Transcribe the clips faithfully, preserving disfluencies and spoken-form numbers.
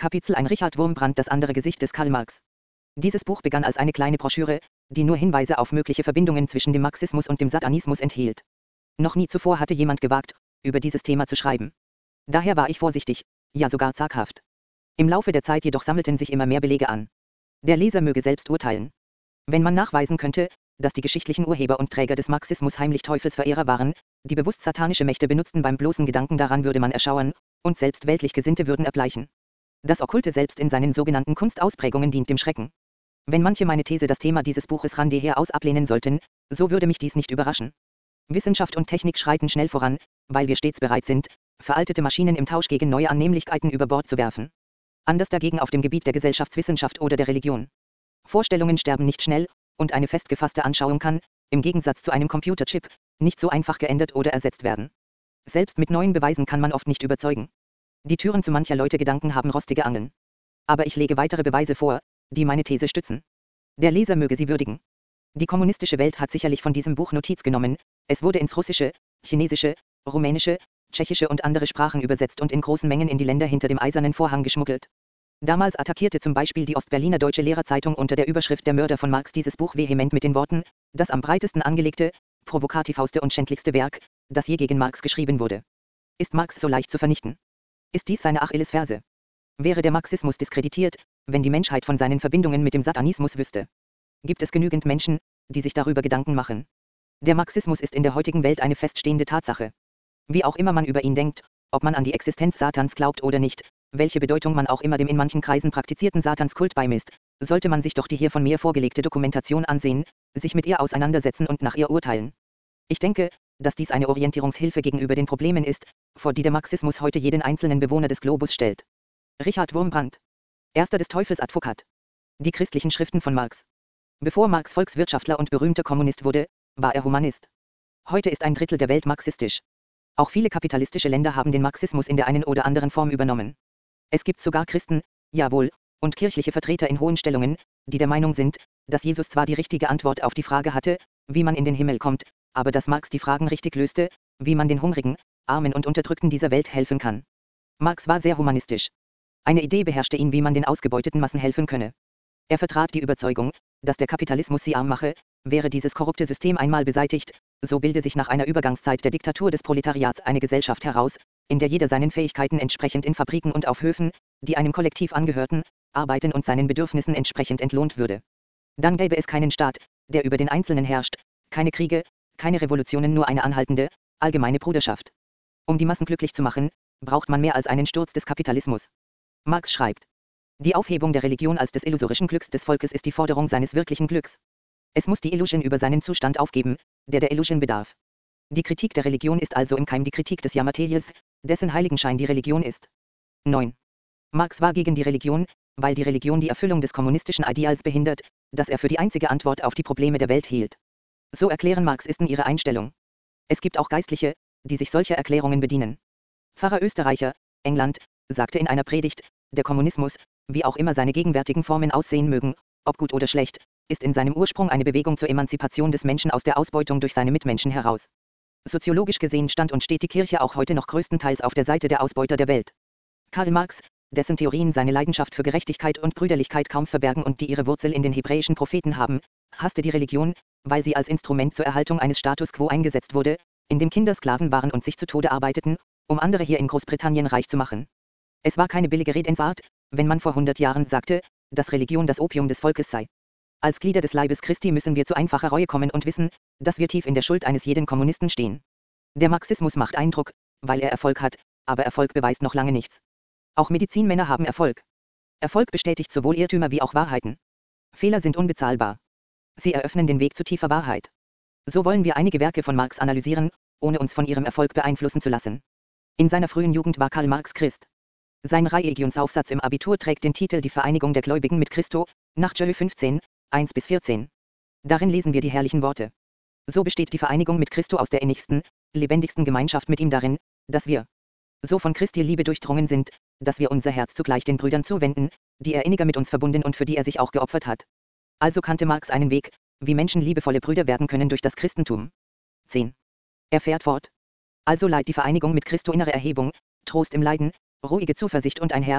Kapitel eins Richard Wurmbrand, das andere Gesicht des Karl Marx. Dieses Buch begann als eine kleine Broschüre, die nur Hinweise auf mögliche Verbindungen zwischen dem Marxismus und dem Satanismus enthielt. Noch nie zuvor hatte jemand gewagt, über dieses Thema zu schreiben. Daher war ich vorsichtig, ja sogar zaghaft. Im Laufe der Zeit jedoch sammelten sich immer mehr Belege an. Der Leser möge selbst urteilen. Wenn man nachweisen könnte, dass die geschichtlichen Urheber und Träger des Marxismus heimlich Teufelsverehrer waren, die bewusst satanische Mächte benutzten, beim bloßen Gedanken daran würde man erschauern, und selbst weltlich Gesinnte würden erbleichen. Das Okkulte selbst in seinen sogenannten Kunstausprägungen dient dem Schrecken. Wenn manche meine These das Thema dieses Buches ran her aus ablehnen sollten, so würde mich dies nicht überraschen. Wissenschaft und Technik schreiten schnell voran, weil wir stets bereit sind, veraltete Maschinen im Tausch gegen neue Annehmlichkeiten über Bord zu werfen. Anders dagegen auf dem Gebiet der Gesellschaftswissenschaft oder der Religion. Vorstellungen sterben nicht schnell, und eine festgefasste Anschauung kann, im Gegensatz zu einem Computerchip, nicht so einfach geändert oder ersetzt werden. Selbst mit neuen Beweisen kann man oft nicht überzeugen. Die Türen zu mancher Leute Gedanken haben rostige Angeln. Aber ich lege weitere Beweise vor, die meine These stützen. Der Leser möge sie würdigen. Die kommunistische Welt hat sicherlich von diesem Buch Notiz genommen, es wurde ins Russische, Chinesische, Rumänische, Tschechische und andere Sprachen übersetzt und in großen Mengen in die Länder hinter dem eisernen Vorhang geschmuggelt. Damals attackierte zum Beispiel die Ostberliner Deutsche Lehrerzeitung unter der Überschrift Der Mörder von Marx dieses Buch vehement mit den Worten, das am breitesten angelegte, provokativste und schändlichste Werk, das je gegen Marx geschrieben wurde. Ist Marx so leicht zu vernichten? Ist dies seine Achillesferse? Wäre der Marxismus diskreditiert, wenn die Menschheit von seinen Verbindungen mit dem Satanismus wüsste? Gibt es genügend Menschen, die sich darüber Gedanken machen? Der Marxismus ist in der heutigen Welt eine feststehende Tatsache. Wie auch immer man über ihn denkt, ob man an die Existenz Satans glaubt oder nicht, welche Bedeutung man auch immer dem in manchen Kreisen praktizierten Satanskult beimisst, sollte man sich doch die hier von mir vorgelegte Dokumentation ansehen, sich mit ihr auseinandersetzen und nach ihr urteilen. Ich denke, dass dies eine Orientierungshilfe gegenüber den Problemen ist, vor die der Marxismus heute jeden einzelnen Bewohner des Globus stellt. Richard Wurmbrand. Erster des Teufels Advokat. Die christlichen Schriften von Marx. Bevor Marx Volkswirtschaftler und berühmter Kommunist wurde, war er Humanist. Heute ist ein Drittel der Welt marxistisch. Auch viele kapitalistische Länder haben den Marxismus in der einen oder anderen Form übernommen. Es gibt sogar Christen, jawohl, und kirchliche Vertreter in hohen Stellungen, die der Meinung sind, dass Jesus zwar die richtige Antwort auf die Frage hatte, wie man in den Himmel kommt, aber dass Marx die Fragen richtig löste, wie man den Hungrigen, Armen und Unterdrückten dieser Welt helfen kann. Marx war sehr humanistisch. Eine Idee beherrschte ihn, wie man den ausgebeuteten Massen helfen könne. Er vertrat die Überzeugung, dass der Kapitalismus sie arm mache, wäre dieses korrupte System einmal beseitigt, so bilde sich nach einer Übergangszeit der Diktatur des Proletariats eine Gesellschaft heraus, in der jeder seinen Fähigkeiten entsprechend in Fabriken und auf Höfen, die einem Kollektiv angehörten, arbeiten und seinen Bedürfnissen entsprechend entlohnt würde. Dann gäbe es keinen Staat, der über den Einzelnen herrscht, keine Kriege, keine Revolutionen, nur eine anhaltende, allgemeine Bruderschaft. Um die Massen glücklich zu machen, braucht man mehr als einen Sturz des Kapitalismus. Marx schreibt: Die Aufhebung der Religion als des illusorischen Glücks des Volkes ist die Forderung seines wirklichen Glücks. Es muss die Illusion über seinen Zustand aufgeben, der der Illusion bedarf. Die Kritik der Religion ist also im Keim die Kritik des Jahrmaterials, dessen Heiligenschein die Religion ist. neun. Marx war gegen die Religion, weil die Religion die Erfüllung des kommunistischen Ideals behindert, das er für die einzige Antwort auf die Probleme der Welt hielt. So erklären Marxisten ihre Einstellung. Es gibt auch Geistliche, die sich solcher Erklärungen bedienen. Pfarrer Österreicher, England, sagte in einer Predigt, der Kommunismus, wie auch immer seine gegenwärtigen Formen aussehen mögen, ob gut oder schlecht, ist in seinem Ursprung eine Bewegung zur Emanzipation des Menschen aus der Ausbeutung durch seine Mitmenschen heraus. Soziologisch gesehen stand und steht die Kirche auch heute noch größtenteils auf der Seite der Ausbeuter der Welt. Karl Marx, dessen Theorien seine Leidenschaft für Gerechtigkeit und Brüderlichkeit kaum verbergen und die ihre Wurzel in den hebräischen Propheten haben, hasste die Religion, weil sie als Instrument zur Erhaltung eines Status quo eingesetzt wurde, in dem Kinder Sklaven waren und sich zu Tode arbeiteten, um andere hier in Großbritannien reich zu machen. Es war keine billige Redensart, wenn man vor hundert Jahren sagte, dass Religion das Opium des Volkes sei. Als Glieder des Leibes Christi müssen wir zu einfacher Reue kommen und wissen, dass wir tief in der Schuld eines jeden Kommunisten stehen. Der Marxismus macht Eindruck, weil er Erfolg hat, aber Erfolg beweist noch lange nichts. Auch Medizinmänner haben Erfolg. Erfolg bestätigt sowohl Irrtümer wie auch Wahrheiten. Fehler sind unbezahlbar. Sie eröffnen den Weg zu tiefer Wahrheit. So wollen wir einige Werke von Marx analysieren, ohne uns von ihrem Erfolg beeinflussen zu lassen. In seiner frühen Jugend war Karl Marx Christ. Sein Religionsaufsatz im Abitur trägt den Titel Die Vereinigung der Gläubigen mit Christo, nach Jö fünfzehn, eins bis vierzehn. Darin lesen wir die herrlichen Worte. So besteht die Vereinigung mit Christo aus der innigsten, lebendigsten Gemeinschaft mit ihm darin, dass wir so von Christi Liebe durchdrungen sind, dass wir unser Herz zugleich den Brüdern zuwenden, die er inniger mit uns verbunden und für die er sich auch geopfert hat. Also kannte Marx einen Weg, wie Menschen liebevolle Brüder werden können durch das Christentum. zehn. Er fährt fort. Also leiht die Vereinigung mit Christo innere Erhebung, Trost im Leiden, ruhige Zuversicht und ein Herz,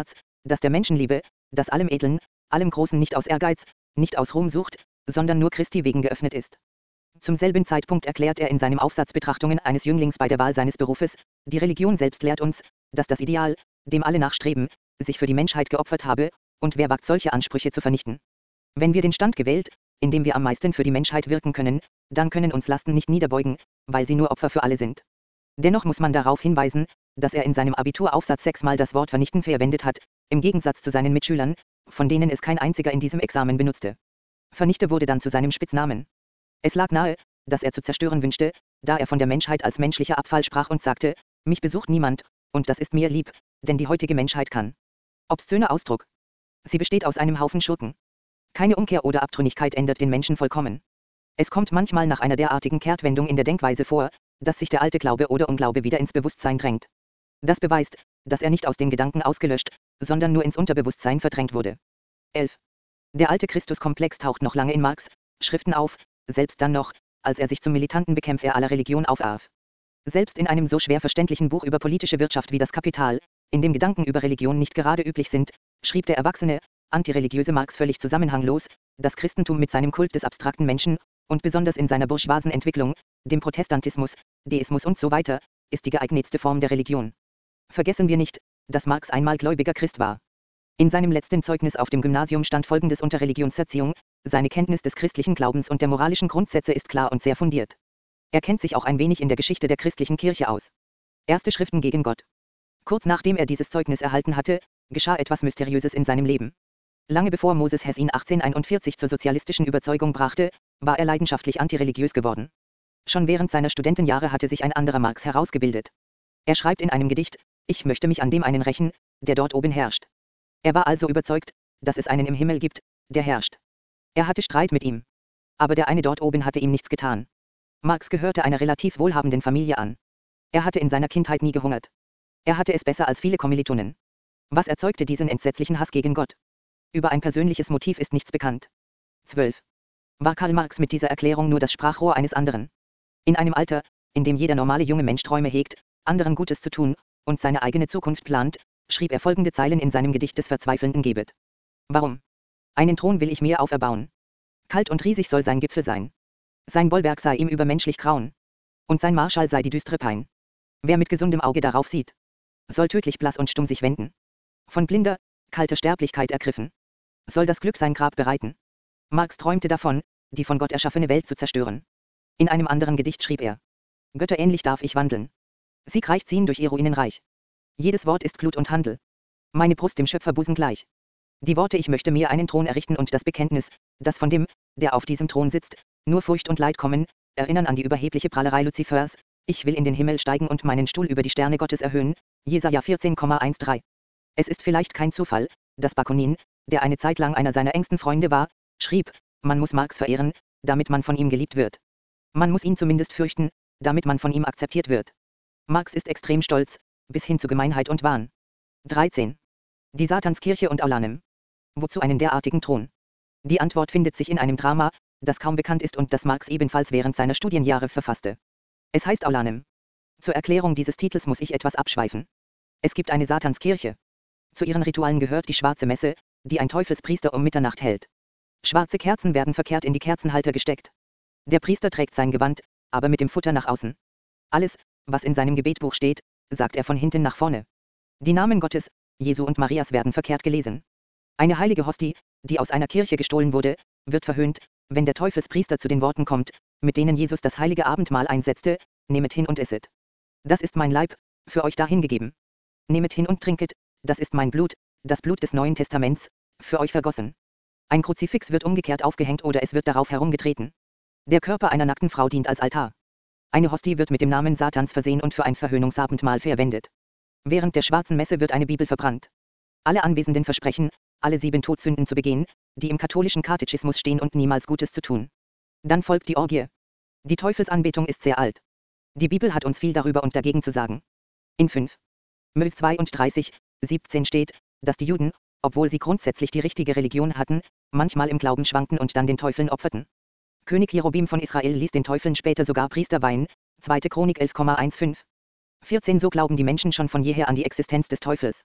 dass der Menschenliebe, das allem Edlen, allem Großen nicht aus Ehrgeiz, nicht aus Ruhm sucht, sondern nur Christi wegen geöffnet ist. Zum selben Zeitpunkt erklärt er in seinem Aufsatz Betrachtungen eines Jünglings bei der Wahl seines Berufes, die Religion selbst lehrt uns, dass das Ideal, dem alle nachstreben, sich für die Menschheit geopfert habe, und wer wagt solche Ansprüche zu vernichten? Wenn wir den Stand gewählt, in dem wir am meisten für die Menschheit wirken können, dann können uns Lasten nicht niederbeugen, weil sie nur Opfer für alle sind. Dennoch muss man darauf hinweisen, dass er in seinem Abituraufsatz sechsmal das Wort vernichten verwendet hat, im Gegensatz zu seinen Mitschülern, von denen es kein einziger in diesem Examen benutzte. Vernichte wurde dann zu seinem Spitznamen. Es lag nahe, dass er zu zerstören wünschte, da er von der Menschheit als menschlicher Abfall sprach und sagte, mich besucht niemand, und das ist mir lieb, denn die heutige Menschheit kann. Obszöner Ausdruck. Sie besteht aus einem Haufen Schurken. Keine Umkehr oder Abtrünnigkeit ändert den Menschen vollkommen. Es kommt manchmal nach einer derartigen Kehrtwendung in der Denkweise vor, dass sich der alte Glaube oder Unglaube wieder ins Bewusstsein drängt. Das beweist, dass er nicht aus den Gedanken ausgelöscht, sondern nur ins Unterbewusstsein verdrängt wurde. elf. Der alte Christuskomplex taucht noch lange in Marx' Schriften auf, selbst dann noch, als er sich zum militanten Bekämpfer aller Religion aufwarf. Selbst in einem so schwer verständlichen Buch über politische Wirtschaft wie das Kapital, in dem Gedanken über Religion nicht gerade üblich sind, schrieb der erwachsene, antireligiöse Marx völlig zusammenhanglos, das Christentum mit seinem Kult des abstrakten Menschen, und besonders in seiner bourgeoisen Entwicklung, dem Protestantismus, Deismus und so weiter, ist die geeignetste Form der Religion. Vergessen wir nicht, dass Marx einmal gläubiger Christ war. In seinem letzten Zeugnis auf dem Gymnasium stand Folgendes unter Religionserziehung: Seine Kenntnis des christlichen Glaubens und der moralischen Grundsätze ist klar und sehr fundiert. Er kennt sich auch ein wenig in der Geschichte der christlichen Kirche aus. Erste Schriften gegen Gott. Kurz nachdem er dieses Zeugnis erhalten hatte, geschah etwas Mysteriöses in seinem Leben. Lange bevor Moses Hess ihn achtzehnhunderteinundvierzig zur sozialistischen Überzeugung brachte, war er leidenschaftlich antireligiös geworden. Schon während seiner Studentenjahre hatte sich ein anderer Marx herausgebildet. Er schreibt in einem Gedicht, ich möchte mich an dem einen rächen, der dort oben herrscht. Er war also überzeugt, dass es einen im Himmel gibt, der herrscht. Er hatte Streit mit ihm. Aber der eine dort oben hatte ihm nichts getan. Marx gehörte einer relativ wohlhabenden Familie an. Er hatte in seiner Kindheit nie gehungert. Er hatte es besser als viele Kommilitonen. Was erzeugte diesen entsetzlichen Hass gegen Gott? Über ein persönliches Motiv ist nichts bekannt. zwölf. War Karl Marx mit dieser Erklärung nur das Sprachrohr eines anderen? In einem Alter, in dem jeder normale junge Mensch Träume hegt, anderen Gutes zu tun, und seine eigene Zukunft plant, schrieb er folgende Zeilen in seinem Gedicht des verzweifelnden Gebet. Warum? Einen Thron will ich mir auferbauen. Kalt und riesig soll sein Gipfel sein. Sein Bollwerk sei ihm übermenschlich grauen. Und sein Marschall sei die düstre Pein. Wer mit gesundem Auge darauf sieht, soll tödlich blass und stumm sich wenden. Von blinder, kalter Sterblichkeit ergriffen, soll das Glück sein Grab bereiten. Marx träumte davon, die von Gott erschaffene Welt zu zerstören. In einem anderen Gedicht schrieb er: Götterähnlich darf ich wandeln. Siegreich ziehen durch ihr Ruinenreich. Jedes Wort ist Glut und Handel. Meine Brust dem Schöpferbusen gleich. Die Worte ich möchte mir einen Thron errichten und das Bekenntnis, dass von dem, der auf diesem Thron sitzt, nur Furcht und Leid kommen, erinnern an die überhebliche Prahlerei Luzifers, ich will in den Himmel steigen und meinen Stuhl über die Sterne Gottes erhöhen, Jesaja vierzehn Komma dreizehn. Es ist vielleicht kein Zufall, dass Bakunin, der eine Zeit lang einer seiner engsten Freunde war, schrieb, man muss Marx verehren, damit man von ihm geliebt wird. Man muss ihn zumindest fürchten, damit man von ihm akzeptiert wird. Marx ist extrem stolz, bis hin zu Gemeinheit und Wahn. dreizehn. Die Satanskirche und Aulanem. Wozu einen derartigen Thron? Die Antwort findet sich in einem Drama, das kaum bekannt ist und das Marx ebenfalls während seiner Studienjahre verfasste. Es heißt Aulanem. Zur Erklärung dieses Titels muss ich etwas abschweifen. Es gibt eine Satanskirche. Zu ihren Ritualen gehört die schwarze Messe, die ein Teufelspriester um Mitternacht hält. Schwarze Kerzen werden verkehrt in die Kerzenhalter gesteckt. Der Priester trägt sein Gewand, aber mit dem Futter nach außen. Alles, was in seinem Gebetbuch steht, sagt er von hinten nach vorne. Die Namen Gottes, Jesu und Marias werden verkehrt gelesen. Eine heilige Hostie, die aus einer Kirche gestohlen wurde, wird verhöhnt, wenn der Teufelspriester zu den Worten kommt, mit denen Jesus das heilige Abendmahl einsetzte, nehmet hin und esset. Das ist mein Leib, für euch dahingegeben. Nehmet hin und trinket, das ist mein Blut, das Blut des Neuen Testaments, für euch vergossen. Ein Kruzifix wird umgekehrt aufgehängt oder es wird darauf herumgetreten. Der Körper einer nackten Frau dient als Altar. Eine Hostie wird mit dem Namen Satans versehen und für ein Verhöhnungsabendmahl verwendet. Während der schwarzen Messe wird eine Bibel verbrannt. Alle Anwesenden versprechen, alle sieben Todsünden zu begehen, die im katholischen Katechismus stehen und niemals Gutes zu tun. Dann folgt die Orgie. Die Teufelsanbetung ist sehr alt. Die Bibel hat uns viel darüber und dagegen zu sagen. In fünf. Mös zweiunddreißig, siebzehn steht, dass die Juden, obwohl sie grundsätzlich die richtige Religion hatten, manchmal im Glauben schwankten und dann den Teufeln opferten. König Jerobim von Israel ließ den Teufeln später sogar Priester weihen, zweite Chronik elf Komma fünfzehn. vierzehn So glauben die Menschen schon von jeher an die Existenz des Teufels.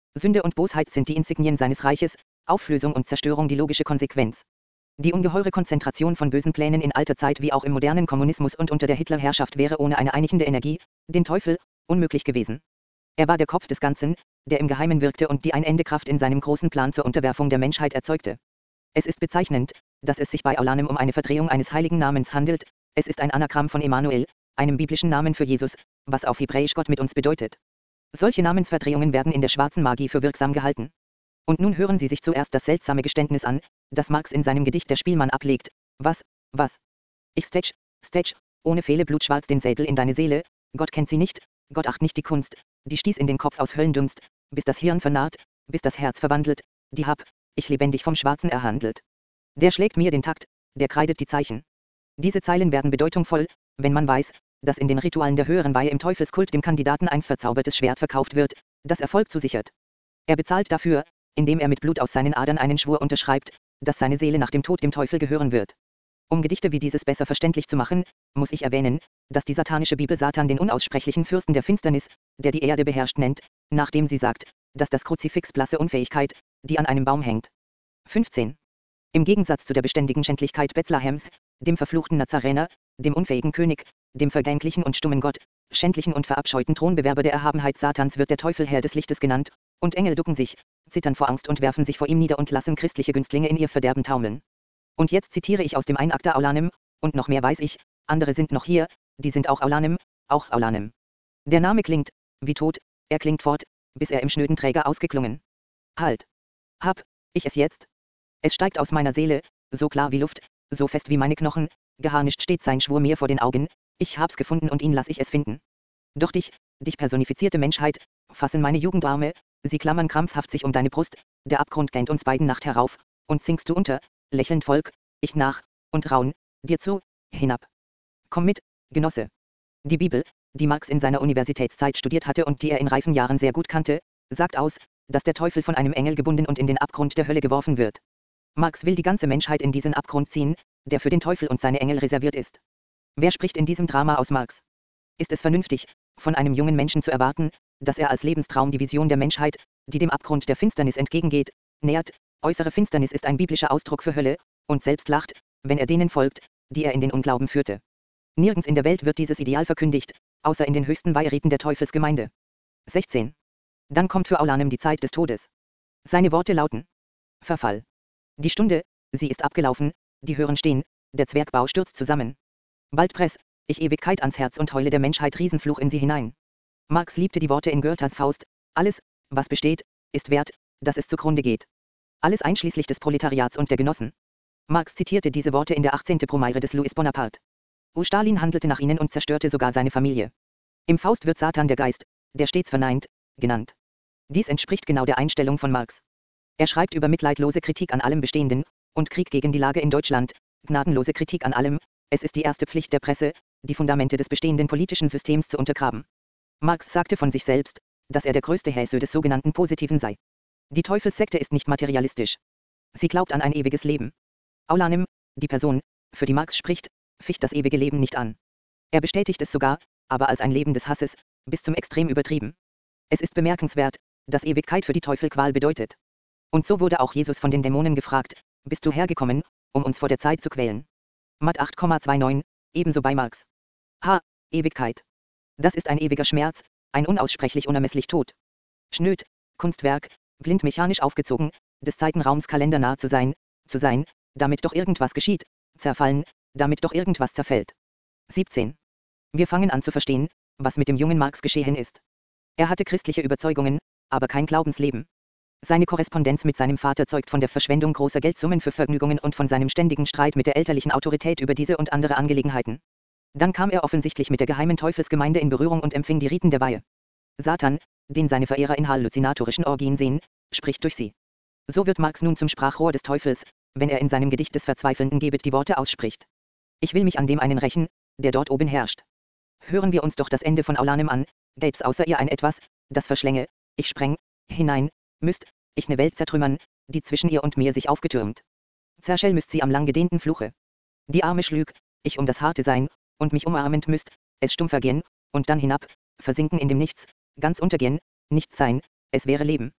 Sünde und Bosheit sind die Insignien seines Reiches, Auflösung und Zerstörung die logische Konsequenz. Die ungeheure Konzentration von bösen Plänen in alter Zeit wie auch im modernen Kommunismus und unter der Hitlerherrschaft wäre ohne eine einigende Energie, den Teufel, unmöglich gewesen. Er war der Kopf des Ganzen, der im Geheimen wirkte und die ein Ende Kraft in seinem großen Plan zur Unterwerfung der Menschheit erzeugte. Es ist bezeichnend, dass es sich bei Aulanem um eine Verdrehung eines heiligen Namens handelt, es ist ein Anagramm von Emanuel, einem biblischen Namen für Jesus, was auf Hebräisch Gott mit uns bedeutet. Solche Namensverdrehungen werden in der schwarzen Magie für wirksam gehalten. Und nun hören Sie sich zuerst das seltsame Geständnis an, das Marx in seinem Gedicht Der Spielmann ablegt. Was, was? Ich stech, stech, ohne Fehle blutschwarz den Säbel in deine Seele, Gott kennt sie nicht, Gott acht nicht die Kunst, die stieß in den Kopf aus Höllendunst, bis das Hirn vernarrt, bis das Herz verwandelt, die hab, ich lebendig vom Schwarzen erhandelt. Der schlägt mir den Takt, der kreidet die Zeichen. Diese Zeilen werden bedeutungsvoll, wenn man weiß, dass in den Ritualen der höheren Weihe im Teufelskult dem Kandidaten ein verzaubertes Schwert verkauft wird, das Erfolg zusichert. Er bezahlt dafür, indem er mit Blut aus seinen Adern einen Schwur unterschreibt, dass seine Seele nach dem Tod dem Teufel gehören wird. Um Gedichte wie dieses besser verständlich zu machen, muss ich erwähnen, dass die satanische Bibel Satan den unaussprechlichen Fürsten der Finsternis, der die Erde beherrscht, nennt, nachdem sie sagt, dass das Kruzifix blasse Unfähigkeit, die an einem Baum hängt. fünfzehn. Im Gegensatz zu der beständigen Schändlichkeit Bethlehems, dem verfluchten Nazarener, dem unfähigen König, dem vergänglichen und stummen Gott, schändlichen und verabscheuten Thronbewerber der Erhabenheit Satans wird der Teufel Herr des Lichtes genannt, und Engel ducken sich, zittern vor Angst und werfen sich vor ihm nieder und lassen christliche Günstlinge in ihr Verderben taumeln. Und jetzt zitiere ich aus dem Einakter Aulanem, und noch mehr weiß ich, andere sind noch hier, die sind auch Aulanem, auch Aulanem. Der Name klingt, wie tot, er klingt fort, bis er im schnöden Träger ausgeklungen. Halt! Hab, ich es jetzt? Es steigt aus meiner Seele, so klar wie Luft, so fest wie meine Knochen, geharnischt steht sein Schwur mir vor den Augen, ich hab's gefunden und ihn lass ich es finden. Doch dich, dich personifizierte Menschheit, fassen meine Jugendarme, sie klammern krampfhaft sich um deine Brust, der Abgrund gähnt uns beiden Nacht herauf, und sinkst du unter, lächelnd Volk, ich nach, und raun, dir zu, hinab. Komm mit, Genosse. Die Bibel, die Marx in seiner Universitätszeit studiert hatte und die er in reifen Jahren sehr gut kannte, sagt aus, dass der Teufel von einem Engel gebunden und in den Abgrund der Hölle geworfen wird. Marx will die ganze Menschheit in diesen Abgrund ziehen, der für den Teufel und seine Engel reserviert ist. Wer spricht in diesem Drama aus Marx? Ist es vernünftig, von einem jungen Menschen zu erwarten, dass er als Lebenstraum die Vision der Menschheit, die dem Abgrund der Finsternis entgegengeht, nähert? Äußere Finsternis ist ein biblischer Ausdruck für Hölle, und selbst lacht, wenn er denen folgt, die er in den Unglauben führte. Nirgends in der Welt wird dieses Ideal verkündigt, außer in den höchsten Weiheriten der Teufelsgemeinde. sechzehn. Dann kommt für Aulanem die Zeit des Todes. Seine Worte lauten: Verfall. Die Stunde, sie ist abgelaufen, die Hören stehen, der Zwergbau stürzt zusammen. Bald press, ich Ewigkeit ans Herz und heule der Menschheit Riesenfluch in sie hinein. Marx liebte die Worte in Goethes Faust: Alles, was besteht, ist wert, dass es zugrunde geht. Alles einschließlich des Proletariats und der Genossen. Marx zitierte diese Worte in der achtzehnten Brumaire des Louis Bonaparte. U Stalin handelte nach ihnen und zerstörte sogar seine Familie. Im Faust wird Satan der Geist, der stets verneint, genannt. Dies entspricht genau der Einstellung von Marx. Er schreibt über mitleidlose Kritik an allem Bestehenden und Krieg gegen die Lage in Deutschland, gnadenlose Kritik an allem. Es ist die erste Pflicht der Presse, die Fundamente des bestehenden politischen Systems zu untergraben. Marx sagte von sich selbst, dass er der größte Häsö des sogenannten Positiven sei. Die Teufelssekte ist nicht materialistisch. Sie glaubt an ein ewiges Leben. Aulanem, die Person, für die Marx spricht, ficht das ewige Leben nicht an. Er bestätigt es sogar, aber als ein Leben des Hasses, bis zum Extrem übertrieben. Es ist bemerkenswert, dass Ewigkeit für die Teufel Qual bedeutet. Und so wurde auch Jesus von den Dämonen gefragt: Bist du hergekommen, um uns vor der Zeit zu quälen? Mat acht Komma neunundzwanzig, ebenso bei Marx. Ha, Ewigkeit. Das ist ein ewiger Schmerz, ein unaussprechlich unermesslich Tod. Schnöd, Kunstwerk, blind mechanisch aufgezogen, des Zeitenraums Kalender nah zu sein, zu sein, damit doch irgendwas geschieht, zerfallen, damit doch irgendwas zerfällt. siebzehn. Wir fangen an zu verstehen, was mit dem jungen Marx geschehen ist. Er hatte christliche Überzeugungen, aber kein Glaubensleben. Seine Korrespondenz mit seinem Vater zeugt von der Verschwendung großer Geldsummen für Vergnügungen und von seinem ständigen Streit mit der elterlichen Autorität über diese und andere Angelegenheiten. Dann kam er offensichtlich mit der geheimen Teufelsgemeinde in Berührung und empfing die Riten der Weihe. Satan, den seine Verehrer in halluzinatorischen Orgien sehen, spricht durch sie. So wird Marx nun zum Sprachrohr des Teufels, wenn er in seinem Gedicht des Verzweifelnden Gebet die Worte ausspricht: Ich will mich an dem einen rächen, der dort oben herrscht. Hören wir uns doch das Ende von Aulanem an: Gäb's außer ihr ein etwas, das verschlänge, ich spreng, hinein, müsst, ich ne Welt zertrümmern, die zwischen ihr und mir sich aufgetürmt. Zerschell müsst sie am lang gedehnten Fluche. Die Arme schlüg, ich um das harte Sein, und mich umarmend müsst, es stumm vergehen, und dann hinab, versinken in dem Nichts, ganz untergehen, nichts sein, es wäre Leben.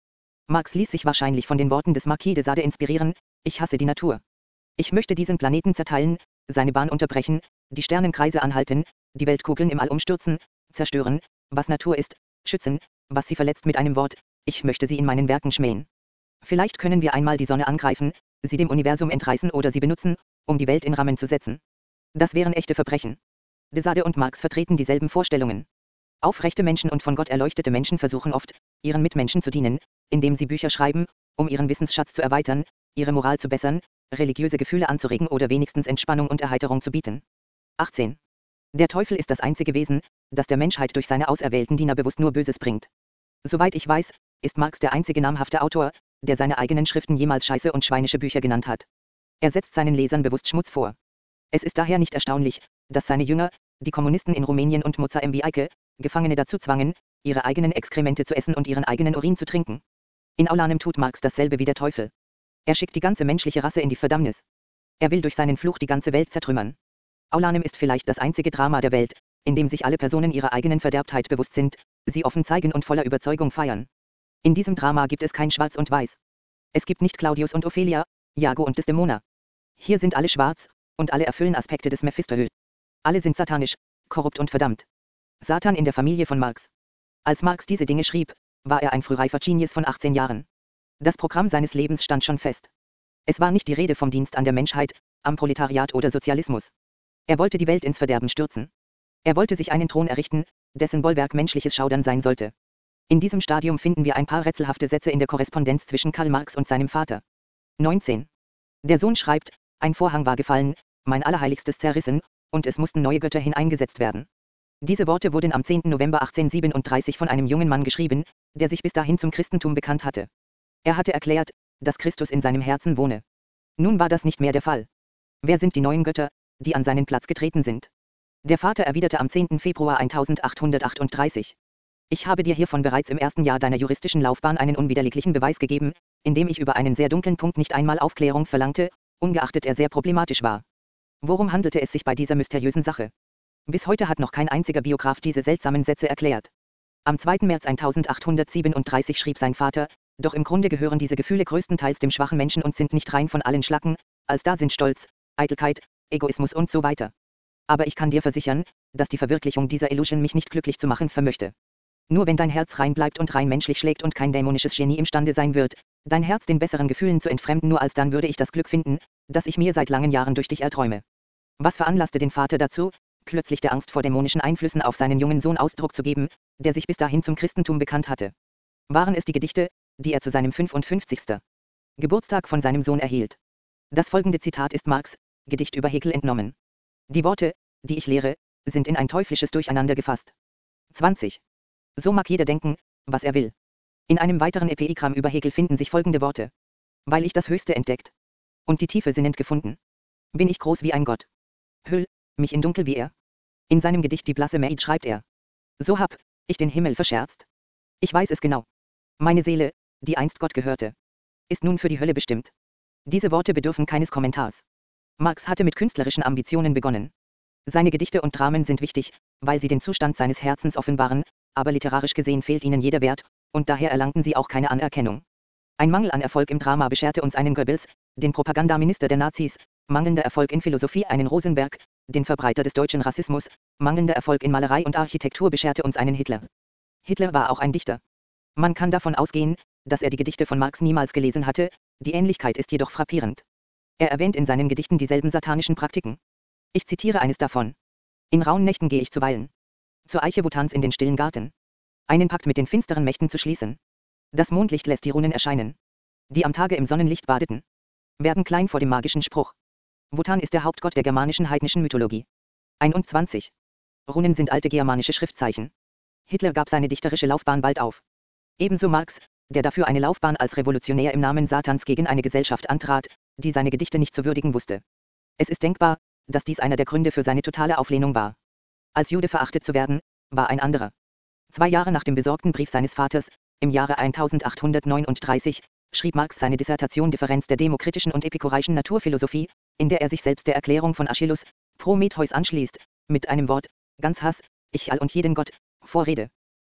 Marx ließ sich wahrscheinlich von den Worten des Marquis de Sade inspirieren: Ich hasse die Natur. Ich möchte diesen Planeten zerteilen, seine Bahn unterbrechen, die Sternenkreise anhalten, die Weltkugeln im All umstürzen, zerstören, was Natur ist, schützen, was sie verletzt mit einem Wort, ich möchte sie in meinen Werken schmähen. Vielleicht können wir einmal die Sonne angreifen, sie dem Universum entreißen oder sie benutzen, um die Welt in Rammen zu setzen. Das wären echte Verbrechen. De Sade und Marx vertreten dieselben Vorstellungen. Aufrechte Menschen und von Gott erleuchtete Menschen versuchen oft, ihren Mitmenschen zu dienen, indem sie Bücher schreiben, um ihren Wissensschatz zu erweitern, ihre Moral zu bessern, religiöse Gefühle anzuregen oder wenigstens Entspannung und Erheiterung zu bieten. achtzehn. Der Teufel ist das einzige Wesen, das der Menschheit durch seine auserwählten Diener bewusst nur Böses bringt. Soweit ich weiß, ist Marx der einzige namhafte Autor, der seine eigenen Schriften jemals Scheiße und schweinische Bücher genannt hat. Er setzt seinen Lesern bewusst Schmutz vor. Es ist daher nicht erstaunlich, dass seine Jünger, die Kommunisten in Rumänien und Mozambique, Gefangene dazu zwangen, ihre eigenen Exkremente zu essen und ihren eigenen Urin zu trinken. In Aulanem tut Marx dasselbe wie der Teufel. Er schickt die ganze menschliche Rasse in die Verdammnis. Er will durch seinen Fluch die ganze Welt zertrümmern. Aulanem ist vielleicht das einzige Drama der Welt, in dem sich alle Personen ihrer eigenen Verderbtheit bewusst sind, sie offen zeigen und voller Überzeugung feiern. In diesem Drama gibt es kein Schwarz und Weiß. Es gibt nicht Claudius und Ophelia, Iago und Desdemona. Hier sind alle schwarz, und alle erfüllen Aspekte des Mephistopheles. Alle sind satanisch, korrupt und verdammt. Satan in der Familie von Marx. Als Marx diese Dinge schrieb, war er ein frühreifer Genius von achtzehn Jahren. Das Programm seines Lebens stand schon fest. Es war nicht die Rede vom Dienst an der Menschheit, am Proletariat oder Sozialismus. Er wollte die Welt ins Verderben stürzen. Er wollte sich einen Thron errichten, dessen Bollwerk menschliches Schaudern sein sollte. In diesem Stadium finden wir ein paar rätselhafte Sätze in der Korrespondenz zwischen Karl Marx und seinem Vater. neunzehn. Der Sohn schreibt: Ein Vorhang war gefallen, mein Allerheiligstes zerrissen, und es mussten neue Götter hineingesetzt werden. Diese Worte wurden am zehnten November achtzehnhundertsiebenunddreißig von einem jungen Mann geschrieben, der sich bis dahin zum Christentum bekannt hatte. Er hatte erklärt, dass Christus in seinem Herzen wohne. Nun war das nicht mehr der Fall. Wer sind die neuen Götter, die an seinen Platz getreten sind? Der Vater erwiderte am zehnten Februar achtzehnhundertachtunddreißig: Ich habe dir hiervon bereits im ersten Jahr deiner juristischen Laufbahn einen unwiderleglichen Beweis gegeben, indem ich über einen sehr dunklen Punkt nicht einmal Aufklärung verlangte, ungeachtet er sehr problematisch war. Worum handelte es sich bei dieser mysteriösen Sache? Bis heute hat noch kein einziger Biograf diese seltsamen Sätze erklärt. Am zweiten März achtzehnhundertsiebenunddreißig schrieb sein Vater: Doch im Grunde gehören diese Gefühle größtenteils dem schwachen Menschen und sind nicht rein von allen Schlacken, als da sind Stolz, Eitelkeit, Egoismus und so weiter. Aber ich kann dir versichern, dass die Verwirklichung dieser Illusion mich nicht glücklich zu machen vermöchte. Nur wenn dein Herz rein bleibt und rein menschlich schlägt und kein dämonisches Genie imstande sein wird, dein Herz den besseren Gefühlen zu entfremden, nur alsdann würde ich das Glück finden, das ich mir seit langen Jahren durch dich erträume. Was veranlasste den Vater dazu, plötzlich der Angst vor dämonischen Einflüssen auf seinen jungen Sohn Ausdruck zu geben, der sich bis dahin zum Christentum bekannt hatte? Waren es die Gedichte, die er zu seinem fünfundfünfzigsten Geburtstag von seinem Sohn erhielt? Das folgende Zitat ist Marx' Gedicht über Hegel entnommen. Die Worte, die ich lehre, sind in ein teuflisches Durcheinander gefasst. zwanzig. So mag jeder denken, was er will. In einem weiteren Epigramm über Hegel finden sich folgende Worte: Weil ich das Höchste entdeckt und die Tiefe sinnend gefunden, bin ich groß wie ein Gott. Hüll mich in Dunkel wie er. In seinem Gedicht Die blasse Maid schreibt er: So hab ich den Himmel verscherzt. Ich weiß es genau. Meine Seele, die einst Gott gehörte, ist nun für die Hölle bestimmt. Diese Worte bedürfen keines Kommentars. Marx hatte mit künstlerischen Ambitionen begonnen. Seine Gedichte und Dramen sind wichtig, weil sie den Zustand seines Herzens offenbaren, aber literarisch gesehen fehlt ihnen jeder Wert, und daher erlangten sie auch keine Anerkennung. Ein Mangel an Erfolg im Drama bescherte uns einen Goebbels, den Propagandaminister der Nazis, mangelnder Erfolg in Philosophie einen Rosenberg, den Verbreiter des deutschen Rassismus, mangelnder Erfolg in Malerei und Architektur bescherte uns einen Hitler. Hitler war auch ein Dichter. Man kann davon ausgehen, dass er die Gedichte von Marx niemals gelesen hatte, die Ähnlichkeit ist jedoch frappierend. Er erwähnt in seinen Gedichten dieselben satanischen Praktiken. Ich zitiere eines davon. In rauen Nächten gehe ich zuweilen zur Eiche Wutans in den stillen Garten. Einen Pakt mit den finsteren Mächten zu schließen. Das Mondlicht lässt die Runen erscheinen. Die am Tage im Sonnenlicht badeten, werden klein vor dem magischen Spruch. Wotan ist der Hauptgott der germanischen heidnischen Mythologie. einundzwanzig. Runen sind alte germanische Schriftzeichen. Hitler gab seine dichterische Laufbahn bald auf. Ebenso Marx, der dafür eine Laufbahn als Revolutionär im Namen Satans gegen eine Gesellschaft antrat, die seine Gedichte nicht zu würdigen wusste. Es ist denkbar, dass dies einer der Gründe für seine totale Auflehnung war. Als Jude verachtet zu werden, war ein anderer. Zwei Jahre nach dem besorgten Brief seines Vaters, im Jahre achtzehnhundertneununddreißig, schrieb Marx seine Dissertation Differenz der demokritischen und epikureischen Naturphilosophie, in der er sich selbst der Erklärung von Aeschylus, Prometheus anschließt, mit einem Wort, ganz Hass, ich all und jeden Gott, Vorrede.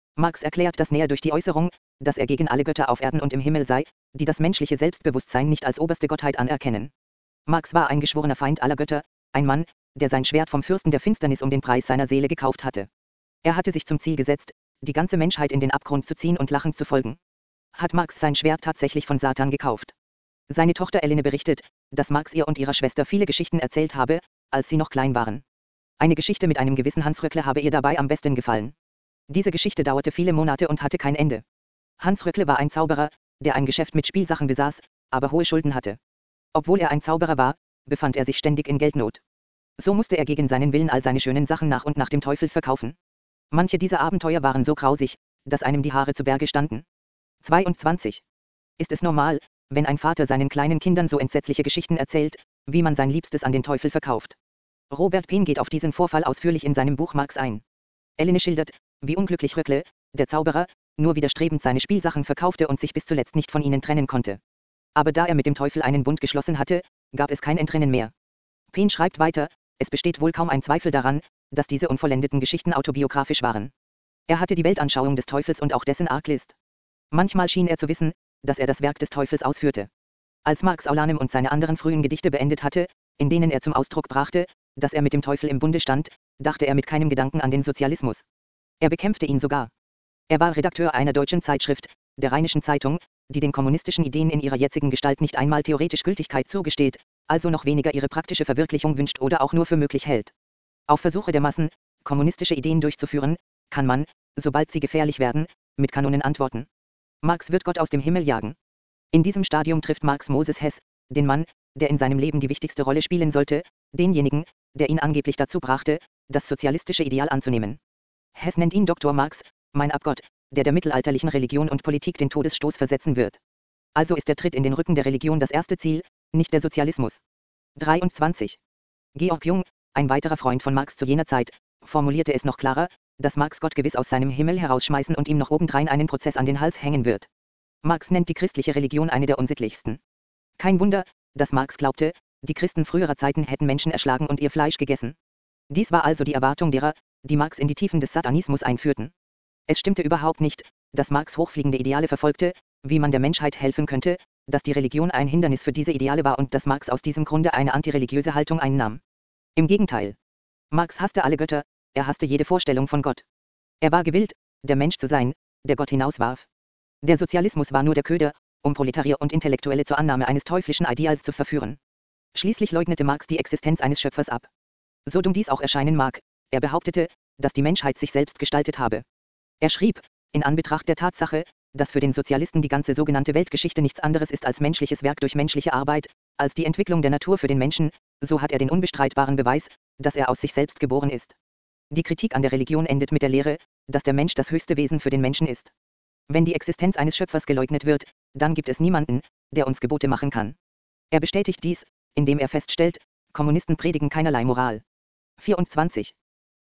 Marx erklärt das näher durch die Äußerung, dass er gegen alle Götter auf Erden und im Himmel sei, die das menschliche Selbstbewusstsein nicht als oberste Gottheit anerkennen. Marx war ein geschworener Feind aller Götter, ein Mann, der sein Schwert vom Fürsten der Finsternis um den Preis seiner Seele gekauft hatte. Er hatte sich zum Ziel gesetzt, die ganze Menschheit in den Abgrund zu ziehen und lachend zu folgen. Hat Marx sein Schwert tatsächlich von Satan gekauft? Seine Tochter Eline berichtet, dass Marx ihr und ihrer Schwester viele Geschichten erzählt habe, als sie noch klein waren. Eine Geschichte mit einem gewissen Hans Röckle habe ihr dabei am besten gefallen. Diese Geschichte dauerte viele Monate und hatte kein Ende. Hans Röckle war ein Zauberer, der ein Geschäft mit Spielsachen besaß, aber hohe Schulden hatte. Obwohl er ein Zauberer war, befand er sich ständig in Geldnot. So musste er gegen seinen Willen all seine schönen Sachen nach und nach dem Teufel verkaufen. Manche dieser Abenteuer waren so grausig, dass einem die Haare zu Berge standen. zweiundzwanzig. Ist es normal, wenn ein Vater seinen kleinen Kindern so entsetzliche Geschichten erzählt, wie man sein Liebstes an den Teufel verkauft? Robert Penn geht auf diesen Vorfall ausführlich in seinem Buch Marx ein. Eline schildert, wie unglücklich Röckle, der Zauberer, nur widerstrebend seine Spielsachen verkaufte und sich bis zuletzt nicht von ihnen trennen konnte. Aber da er mit dem Teufel einen Bund geschlossen hatte, gab es kein Entrinnen mehr. Penn schreibt weiter, es besteht wohl kaum ein Zweifel daran, dass diese unvollendeten Geschichten autobiografisch waren. Er hatte die Weltanschauung des Teufels und auch dessen Arglist. Manchmal schien er zu wissen, dass er das Werk des Teufels ausführte. Als Marx Aulanem und seine anderen frühen Gedichte beendet hatte, in denen er zum Ausdruck brachte, dass er mit dem Teufel im Bunde stand, dachte er mit keinem Gedanken an den Sozialismus. Er bekämpfte ihn sogar. Er war Redakteur einer deutschen Zeitschrift, der Rheinischen Zeitung, die den kommunistischen Ideen in ihrer jetzigen Gestalt nicht einmal theoretisch Gültigkeit zugesteht, also noch weniger ihre praktische Verwirklichung wünscht oder auch nur für möglich hält. Auf Versuche der Massen, kommunistische Ideen durchzuführen, kann man, sobald sie gefährlich werden, mit Kanonen antworten. Marx wird Gott aus dem Himmel jagen. In diesem Stadium trifft Marx Moses Hess, den Mann, der in seinem Leben die wichtigste Rolle spielen sollte, denjenigen, der ihn angeblich dazu brachte, das sozialistische Ideal anzunehmen. Hess nennt ihn Doktor Marx, mein Abgott, der der mittelalterlichen Religion und Politik den Todesstoß versetzen wird. Also ist der Tritt in den Rücken der Religion das erste Ziel, nicht der Sozialismus. dreiundzwanzig. Georg Jung, ein weiterer Freund von Marx zu jener Zeit, formulierte es noch klarer, dass Marx Gott gewiss aus seinem Himmel herausschmeißen und ihm noch obendrein einen Prozess an den Hals hängen wird. Marx nennt die christliche Religion eine der unsittlichsten. Kein Wunder, dass Marx glaubte, die Christen früherer Zeiten hätten Menschen erschlagen und ihr Fleisch gegessen. Dies war also die Erwartung derer, die Marx in die Tiefen des Satanismus einführten. Es stimmte überhaupt nicht, dass Marx hochfliegende Ideale verfolgte, wie man der Menschheit helfen könnte, dass die Religion ein Hindernis für diese Ideale war und dass Marx aus diesem Grunde eine antireligiöse Haltung einnahm. Im Gegenteil. Marx hasste alle Götter, er hasste jede Vorstellung von Gott. Er war gewillt, der Mensch zu sein, der Gott hinauswarf. Der Sozialismus war nur der Köder, um Proletarier und Intellektuelle zur Annahme eines teuflischen Ideals zu verführen. Schließlich leugnete Marx die Existenz eines Schöpfers ab. So dumm dies auch erscheinen mag, er behauptete, dass die Menschheit sich selbst gestaltet habe. Er schrieb, in Anbetracht der Tatsache, dass für den Sozialisten die ganze sogenannte Weltgeschichte nichts anderes ist als menschliches Werk durch menschliche Arbeit, als die Entwicklung der Natur für den Menschen, so hat er den unbestreitbaren Beweis, dass er aus sich selbst geboren ist. Die Kritik an der Religion endet mit der Lehre, dass der Mensch das höchste Wesen für den Menschen ist. Wenn die Existenz eines Schöpfers geleugnet wird, dann gibt es niemanden, der uns Gebote machen kann. Er bestätigt dies, indem er feststellt, Kommunisten predigen keinerlei Moral. vierundzwanzig.